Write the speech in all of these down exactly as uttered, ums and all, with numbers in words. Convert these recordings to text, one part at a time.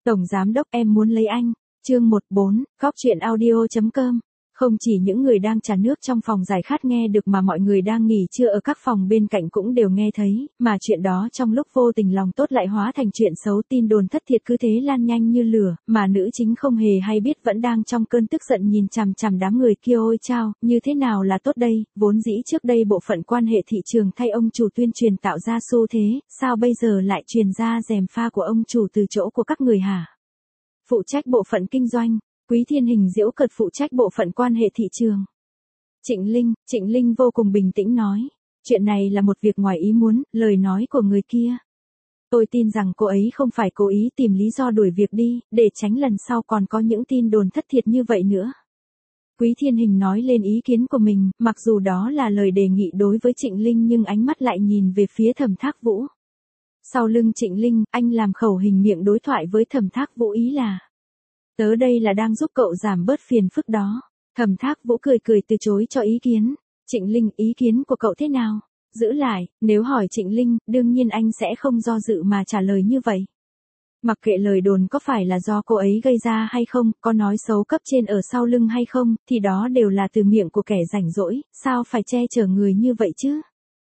Tổng giám đốc em muốn lấy anh. Chương một bốn, góc truyện audio chấm com. Không chỉ những người đang trà nước trong phòng giải khát nghe được mà mọi người đang nghỉ trưa ở các phòng bên cạnh cũng đều nghe thấy, mà chuyện đó trong lúc vô tình lòng tốt lại hóa thành chuyện xấu, tin đồn thất thiệt cứ thế lan nhanh như lửa, mà nữ chính không hề hay biết vẫn đang trong cơn tức giận nhìn chằm chằm đám người kia. Ôi chao, như thế nào là tốt đây, vốn dĩ trước đây bộ phận quan hệ thị trường thay ông chủ tuyên truyền tạo ra xu thế, sao bây giờ lại truyền ra gièm pha của ông chủ từ chỗ của các người hả? Phụ trách bộ phận kinh doanh, Quý Thiên Hình giễu cợt phụ trách bộ phận quan hệ thị trường. Trịnh Linh, Trịnh Linh vô cùng bình tĩnh nói, chuyện này là một việc ngoài ý muốn, lời nói của người kia. Tôi tin rằng cô ấy không phải cố ý tìm lý do đuổi việc đi, để tránh lần sau còn có những tin đồn thất thiệt như vậy nữa. Quý Thiên Hình nói lên ý kiến của mình, mặc dù đó là lời đề nghị đối với Trịnh Linh nhưng ánh mắt lại nhìn về phía Thẩm Thác Vũ. Sau lưng Trịnh Linh, anh làm khẩu hình miệng đối thoại với Thẩm Thác Vũ, ý là: tớ đây là đang giúp cậu giảm bớt phiền phức đó. Thẩm Thác Vũ cười cười từ chối cho ý kiến. Trịnh Linh, ý kiến của cậu thế nào? Giữ lại, nếu hỏi Trịnh Linh, đương nhiên anh sẽ không do dự mà trả lời như vậy. Mặc kệ lời đồn có phải là do cô ấy gây ra hay không, có nói xấu cấp trên ở sau lưng hay không, thì đó đều là từ miệng của kẻ rảnh rỗi, sao phải che chở người như vậy chứ?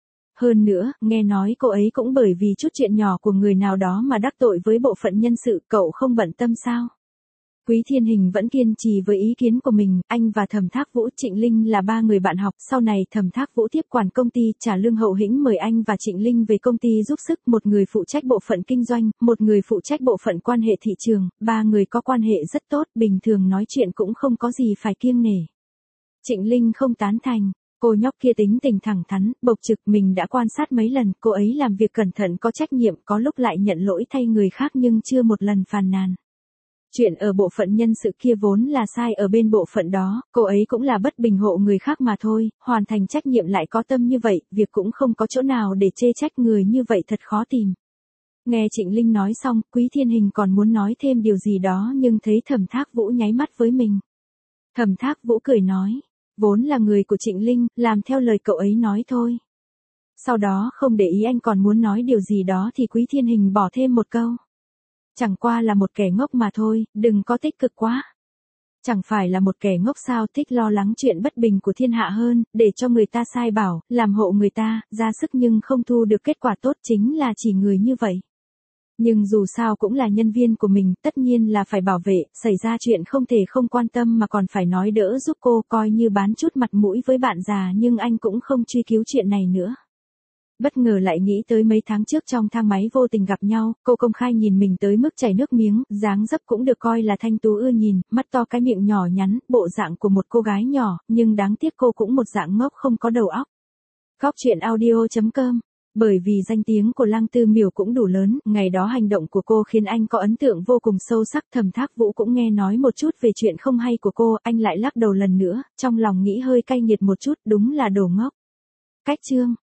Hơn nữa, nghe nói cô ấy cũng bởi vì chút chuyện nhỏ của người nào đó mà đắc tội với bộ phận nhân sự, cậu không bận tâm sao? Quý Thiên Hình vẫn kiên trì với ý kiến của mình, anh và Thẩm Thác Vũ, Trịnh Linh là ba người bạn học, sau này Thẩm Thác Vũ tiếp quản công ty, trả lương hậu hĩnh mời anh và Trịnh Linh về công ty giúp sức, một người phụ trách bộ phận kinh doanh, một người phụ trách bộ phận quan hệ thị trường, ba người có quan hệ rất tốt, bình thường nói chuyện cũng không có gì phải kiêng nể. Trịnh Linh không tán thành. Cô nhóc kia tính tình thẳng thắn, bộc trực, mình đã quan sát mấy lần, cô ấy làm việc cẩn thận có trách nhiệm, có lúc lại nhận lỗi thay người khác nhưng chưa một lần phàn nàn. Chuyện ở bộ phận nhân sự kia vốn là sai ở bên bộ phận đó, cô ấy cũng là bất bình hộ người khác mà thôi, hoàn thành trách nhiệm lại có tâm như vậy, việc cũng không có chỗ nào để chê trách, người như vậy thật khó tìm. Nghe Trịnh Linh nói xong, Quý Thiên Hình còn muốn nói thêm điều gì đó nhưng thấy Thẩm Thác Vũ nháy mắt với mình. Thẩm Thác Vũ cười nói, vốn là người của Trịnh Linh, làm theo lời cậu ấy nói thôi. Sau đó không để ý anh còn muốn nói điều gì đó thì Quý Thiên Hình bỏ thêm một câu. Chẳng qua là một kẻ ngốc mà thôi, đừng có tích cực quá. Chẳng phải là một kẻ ngốc sao, thích lo lắng chuyện bất bình của thiên hạ hơn, để cho người ta sai bảo, làm hộ người ta, ra sức nhưng không thu được kết quả tốt, chính là chỉ người như vậy. Nhưng dù sao cũng là nhân viên của mình, tất nhiên là phải bảo vệ, xảy ra chuyện không thể không quan tâm mà còn phải nói đỡ giúp cô, coi như bán chút mặt mũi với bạn già, nhưng anh cũng không truy cứu chuyện này nữa. Bất ngờ lại nghĩ tới mấy tháng trước trong thang máy vô tình gặp nhau, cô công khai nhìn mình tới mức chảy nước miếng, dáng dấp cũng được coi là thanh tú ưa nhìn, mắt to cái miệng nhỏ nhắn, bộ dạng của một cô gái nhỏ, nhưng đáng tiếc cô cũng một dạng ngốc không có đầu óc. Góc truyện audio chấm com. Bởi vì danh tiếng của Lăng Tư Miểu cũng đủ lớn, ngày đó hành động của cô khiến anh có ấn tượng vô cùng sâu sắc. Thẩm Thác Vũ cũng nghe nói một chút về chuyện không hay của cô, anh lại lắc đầu lần nữa, trong lòng nghĩ hơi cay nghiệt một chút, đúng là đồ ngốc. Cách chương